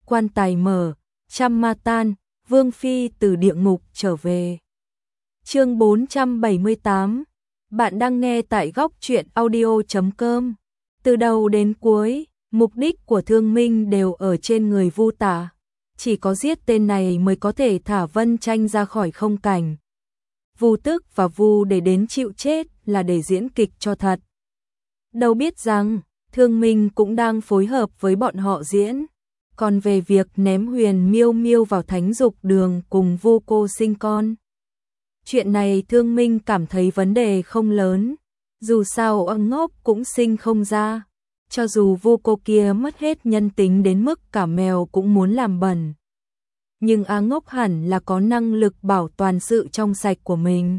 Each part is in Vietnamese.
quan tài mở, trăm ma tan, Vương Phi từ địa ngục trở về. Chương 478. Bạn đang nghe tại góc truyện audio.com. Từ đầu đến cuối, mục đích của Thương Minh đều ở trên người Vu Tả. Chỉ có giết tên này mới có thể thả Vân Tranh ra khỏi không cảnh. Vu Tức và Vu để đến chịu chết là để diễn kịch cho thật. Đâu biết rằng, Thương Minh cũng đang phối hợp với bọn họ diễn. Còn về việc ném Huyền Miêu Miêu vào Thánh Dục Đường cùng Vu cô sinh con, chuyện này Thương Minh cảm thấy vấn đề không lớn. Dù sao ông ngốc cũng sinh không ra. Cho dù Vu cô kia mất hết nhân tính đến mức cả mèo cũng muốn làm bẩn, nhưng Á Ngốc hẳn là có năng lực bảo toàn sự trong sạch của mình.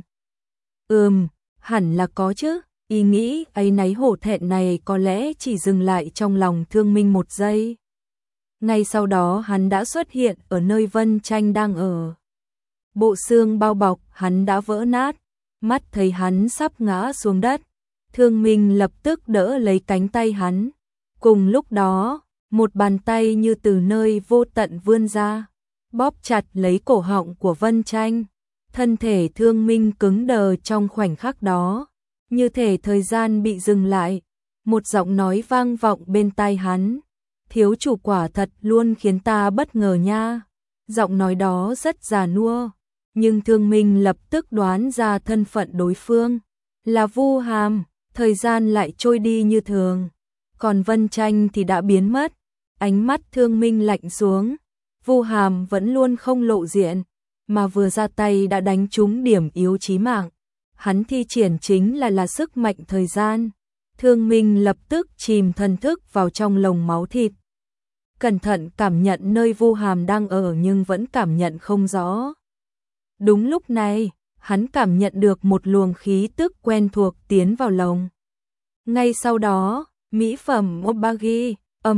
Hẳn là có chứ. Ý nghĩ áy náy hổ thẹn này có lẽ chỉ dừng lại trong lòng Thương Minh một giây. Ngay sau đó hắn đã xuất hiện ở nơi Vân Tranh đang ở. Bộ xương bao bọc hắn đã vỡ nát, mắt thấy hắn sắp ngã xuống đất. Thương Minh lập tức đỡ lấy cánh tay hắn. Cùng lúc đó, một bàn tay như từ nơi vô tận vươn ra, bóp chặt lấy cổ họng của Vân Tranh. Thân thể Thương Minh cứng đờ trong khoảnh khắc đó, như thể thời gian bị dừng lại. Một giọng nói vang vọng bên tai hắn. Thiếu chủ quả thật luôn khiến ta bất ngờ nha. Giọng nói đó rất già nua, nhưng Thương Minh lập tức đoán ra thân phận đối phương là Vu Hàm. Thời gian lại trôi đi như thường, còn Vân Tranh thì đã biến mất. Ánh mắt Thương Minh lạnh xuống. Vu Hàm vẫn luôn không lộ diện, mà vừa ra tay đã đánh trúng điểm yếu chí mạng. Hắn thi triển chính là sức mạnh thời gian. Thương Minh lập tức chìm thần thức vào trong lồng máu thịt, cẩn thận cảm nhận nơi Vu Hàm đang ở nhưng vẫn cảm nhận không rõ. Đúng lúc này, hắn cảm nhận được một luồng khí tức quen thuộc tiến vào lồng. Ngay sau đó, mỹ phẩm Obagi,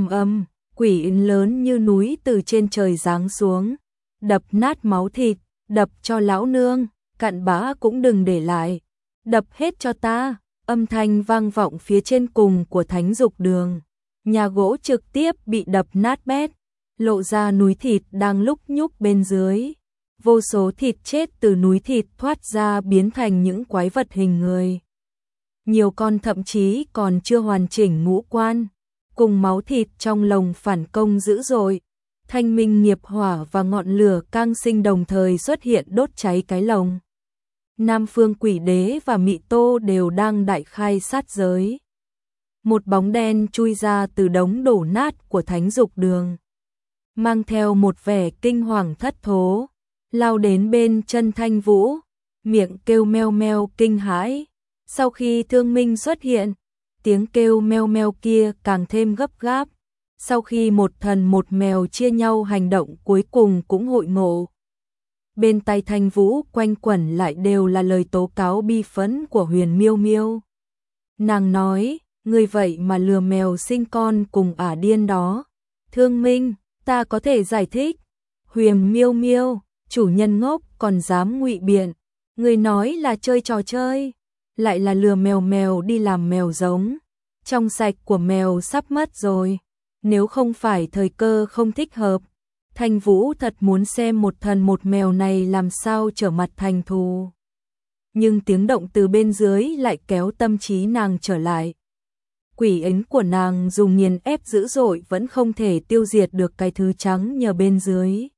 quỷ yến lớn như núi từ trên trời giáng xuống, đập nát máu thịt, đập cho lão nương, cặn bã cũng đừng để lại, đập hết cho ta. Âm thanh vang vọng phía trên cùng của Thánh Dục Đường. Nhà gỗ trực tiếp bị đập nát bét, lộ ra núi thịt đang lúc nhúc bên dưới. Vô số thịt chết từ núi thịt thoát ra biến thành những quái vật hình người. Nhiều con thậm chí còn chưa hoàn chỉnh ngũ quan, cùng máu thịt trong lồng phản công dữ dội. Thanh minh nghiệp hỏa và ngọn lửa cang sinh đồng thời xuất hiện đốt cháy cái lồng. Nam Phương Quỷ Đế và Mị Tô đều đang đại khai sát giới. Một bóng đen chui ra từ đống đổ nát của Thánh Dục Đường, mang theo một vẻ kinh hoàng thất thố, lao đến bên chân Thanh Vũ, miệng kêu meo meo kinh hãi. Sau khi Thương Minh xuất hiện, tiếng kêu meo meo kia càng thêm gấp gáp. Sau khi một thần một mèo chia nhau hành động cuối cùng cũng hội ngộ. Bên tai Thanh Vũ quanh quẩn lại đều là lời tố cáo bi phẫn của Huyền Miêu Miêu. Nàng nói, người vậy mà lừa mèo sinh con cùng ả điên đó. Thương Minh, ta có thể giải thích. Huyền Miêu Miêu, chủ nhân ngốc còn dám ngụy biện. Người nói là chơi trò chơi, lại là lừa mèo đi làm mèo giống. Trong sạch của mèo sắp mất rồi. Nếu không phải thời cơ không thích hợp, Thanh Vũ thật muốn xem một thần một mèo này làm sao trở mặt thành thù. Nhưng tiếng động từ bên dưới lại kéo tâm trí nàng trở lại. Quỷ ấn của nàng dùng nghiền ép dữ dội vẫn không thể tiêu diệt được cái thứ trắng nhờ bên dưới.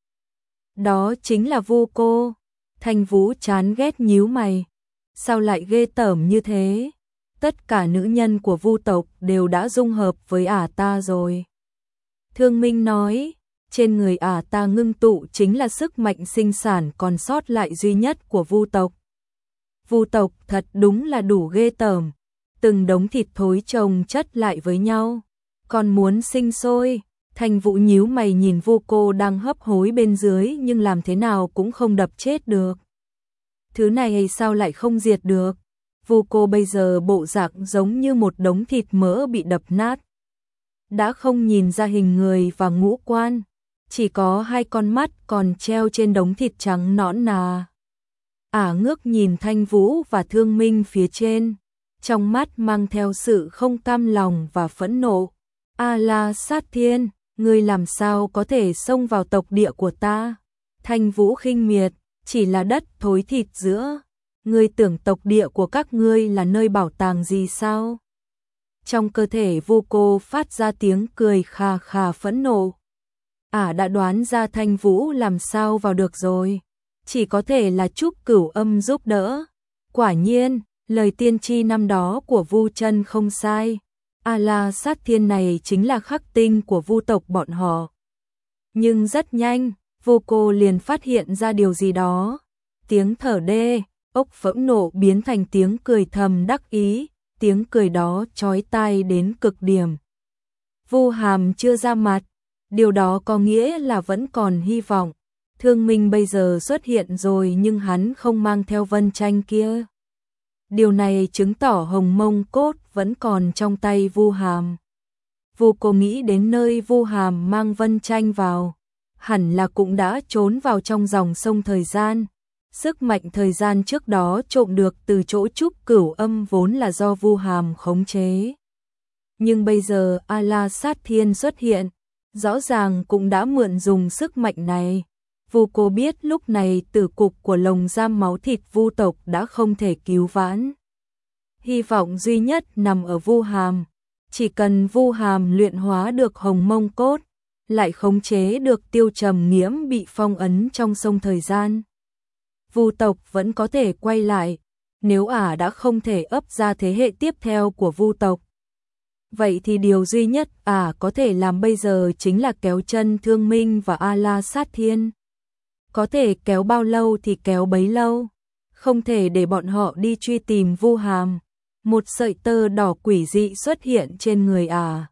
Đó chính là Vu cô. Thanh Vũ chán ghét nhíu mày. Sao lại ghê tởm như thế? Tất cả nữ nhân của Vu tộc đều đã dung hợp với ả ta rồi. Thương Minh nói, trên người ả ta ngưng tụ chính là sức mạnh sinh sản còn sót lại duy nhất của Vu tộc. Vu tộc thật đúng là đủ ghê tởm. Từng đống thịt thối chồng chất lại với nhau, còn muốn sinh sôi. Thanh Vũ nhíu mày nhìn Vu cô đang hấp hối bên dưới nhưng làm thế nào cũng không đập chết được. Thứ này sao lại không diệt được? Vu cô bây giờ bộ dạng giống như một đống thịt mỡ bị đập nát. Đã không nhìn ra hình người và ngũ quan, chỉ có hai con mắt còn treo trên đống thịt trắng nõn nà. Ả ngước nhìn Thanh Vũ và Thương Minh phía trên, trong mắt mang theo sự không cam lòng và phẫn nộ. A La Sát Thiên, ngươi làm sao có thể xông vào tộc địa của ta? Thanh Vũ khinh miệt, chỉ là đất thối thịt giữa. Ngươi tưởng tộc địa của các ngươi là nơi bảo tàng gì sao? Trong cơ thể Vu Cô phát ra tiếng cười khà khà phẫn nộ. Đã đoán ra Thanh Vũ làm sao vào được rồi. Chỉ có thể là Trúc Cửu Âm giúp đỡ. Quả nhiên, lời tiên tri năm đó của Vu Chân không sai. A-la sát thiên này chính là khắc tinh của Vu tộc bọn họ. Nhưng rất nhanh, Vu Cô liền phát hiện ra điều gì đó. Tiếng thở đê, ốc phẫn nộ biến thành tiếng cười thầm đắc ý, tiếng cười đó chói tai đến cực điểm. Vu Hàm chưa ra mặt, điều đó có nghĩa là vẫn còn hy vọng. Thương Minh bây giờ xuất hiện rồi nhưng hắn không mang theo Vân Tranh kia. Điều này chứng tỏ Hồng Mông Cốt vẫn còn trong tay Vu Hàm. Vu Cô nghĩ đến nơi Vu Hàm mang Vân Tranh vào, hẳn là cũng đã trốn vào trong dòng sông thời gian. Sức mạnh thời gian trước đó trộm được từ chỗ Trúc Cửu Âm vốn là do Vu Hàm khống chế. Nhưng bây giờ A-la sát thiên xuất hiện, rõ ràng cũng đã mượn dùng sức mạnh này. Vu Cô biết lúc này tử cục của lồng giam máu thịt Vu tộc đã không thể cứu vãn. Hy vọng duy nhất nằm ở Vu Hàm. Chỉ cần Vu Hàm luyện hóa được Hồng Mông Cốt, lại khống chế được Tiêu Trầm Nghiễm bị phong ấn trong sông thời gian, Vu tộc vẫn có thể quay lại. Nếu đã không thể ấp ra thế hệ tiếp theo của Vu tộc, vậy thì điều duy nhất có thể làm bây giờ chính là kéo chân Thương Minh và A-la sát thiên. Có thể kéo bao lâu thì kéo bấy lâu, không thể để bọn họ đi truy tìm Vu Hàm. Một sợi tơ đỏ quỷ dị xuất hiện trên người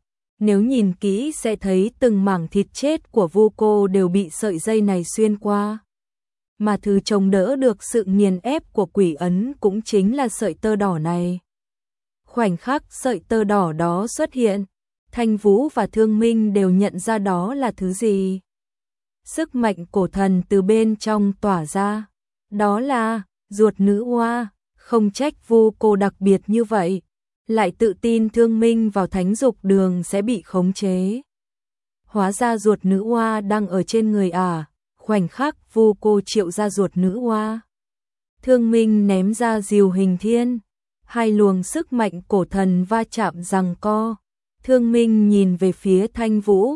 Nếu nhìn kỹ sẽ thấy từng mảng thịt chết của Vu Cô đều bị sợi dây này xuyên qua. Mà thứ chống đỡ được sự nghiền ép của quỷ ấn cũng chính là sợi tơ đỏ này. Khoảnh khắc sợi tơ đỏ đó xuất hiện, Thanh Vũ và Thương Minh đều nhận ra đó là thứ gì. Sức mạnh cổ thần từ bên trong tỏa ra. Đó là ruột nữ oa. Không trách Vu Cô đặc biệt như vậy, lại tự tin Thương Minh vào thánh dục đường sẽ bị khống chế. Hóa ra ruột nữ oa đang ở trên người khoảnh khắc Vu Cô triệu ra ruột nữ oa. Thương Minh ném ra diều hình thiên, hai luồng sức mạnh cổ thần va chạm giằng co. Thương Minh nhìn về phía Thanh Vũ,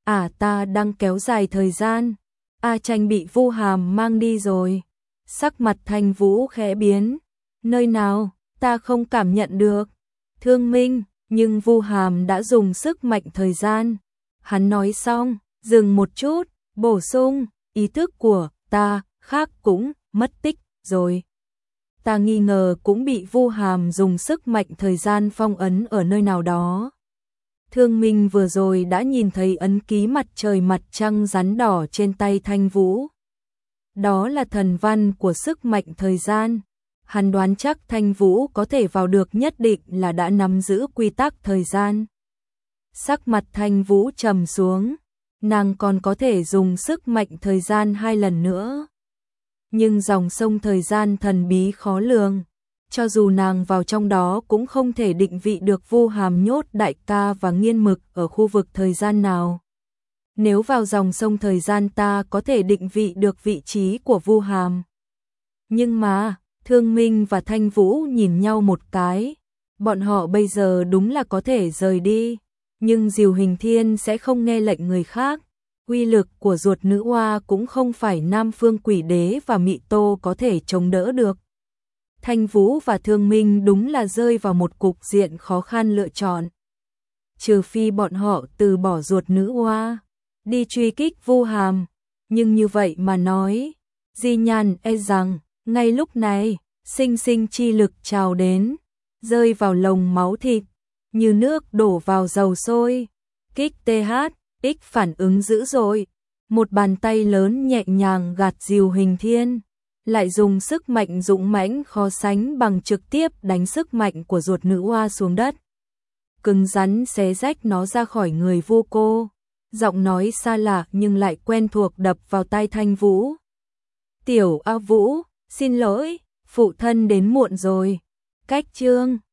ta đang kéo dài thời gian, Tranh bị Vu Hàm mang đi rồi. Sắc mặt Thanh Vũ khẽ biến, nơi nào, ta không cảm nhận được. Thương Minh, nhưng Vu Hàm đã dùng sức mạnh thời gian. Hắn nói xong, dừng một chút, bổ sung, ý thức của ta khác cũng mất tích rồi. Ta nghi ngờ cũng bị Vu Hàm dùng sức mạnh thời gian phong ấn ở nơi nào đó. Thương Minh vừa rồi đã nhìn thấy ấn ký mặt trời mặt trăng rắn đỏ trên tay Thanh Vũ. Đó là thần văn của sức mạnh thời gian. Hắn đoán chắc Thanh Vũ có thể vào được nhất định là đã nắm giữ quy tắc thời gian. Sắc mặt Thanh Vũ trầm xuống, nàng còn có thể dùng sức mạnh thời gian 2 lần nữa. Nhưng dòng sông thời gian thần bí khó lường, cho dù nàng vào trong đó cũng không thể định vị được Vu Hàm nhốt đại ca và Nghiên Mực ở khu vực thời gian nào. Nếu vào dòng sông thời gian ta có thể định vị được vị trí của Vu Hàm. Nhưng mà, Thương Minh và Thanh Vũ nhìn nhau một cái, bọn họ bây giờ đúng là có thể rời đi, nhưng Diều Hình Thiên sẽ không nghe lệnh người khác. Uy lực của ruột nữ oa cũng không phải Nam Phương Quỷ Đế và Mị Tô có thể chống đỡ được. Thanh Vũ và Thương Minh đúng là rơi vào một cục diện khó khăn lựa chọn. Trừ phi bọn họ từ bỏ ruột nữ oa, đi truy kích Vu Hàm, nhưng như vậy mà nói, Di Nhan rằng, ngay lúc này, sinh sinh chi lực trào đến, rơi vào lồng máu thịt, như nước đổ vào dầu sôi, kích TH, X phản ứng dữ dội, một bàn tay lớn nhẹ nhàng gạt Diều Hình Thiên, lại dùng sức mạnh dũng mãnh khó sánh bằng trực tiếp đánh sức mạnh của ruột nữ oa xuống đất. Cứng rắn xé rách nó ra khỏi người Vu Cô, giọng nói xa lạ nhưng lại quen thuộc đập vào tai Thanh Vũ. Tiểu A Vũ, xin lỗi, phụ thân đến muộn rồi. Cách chương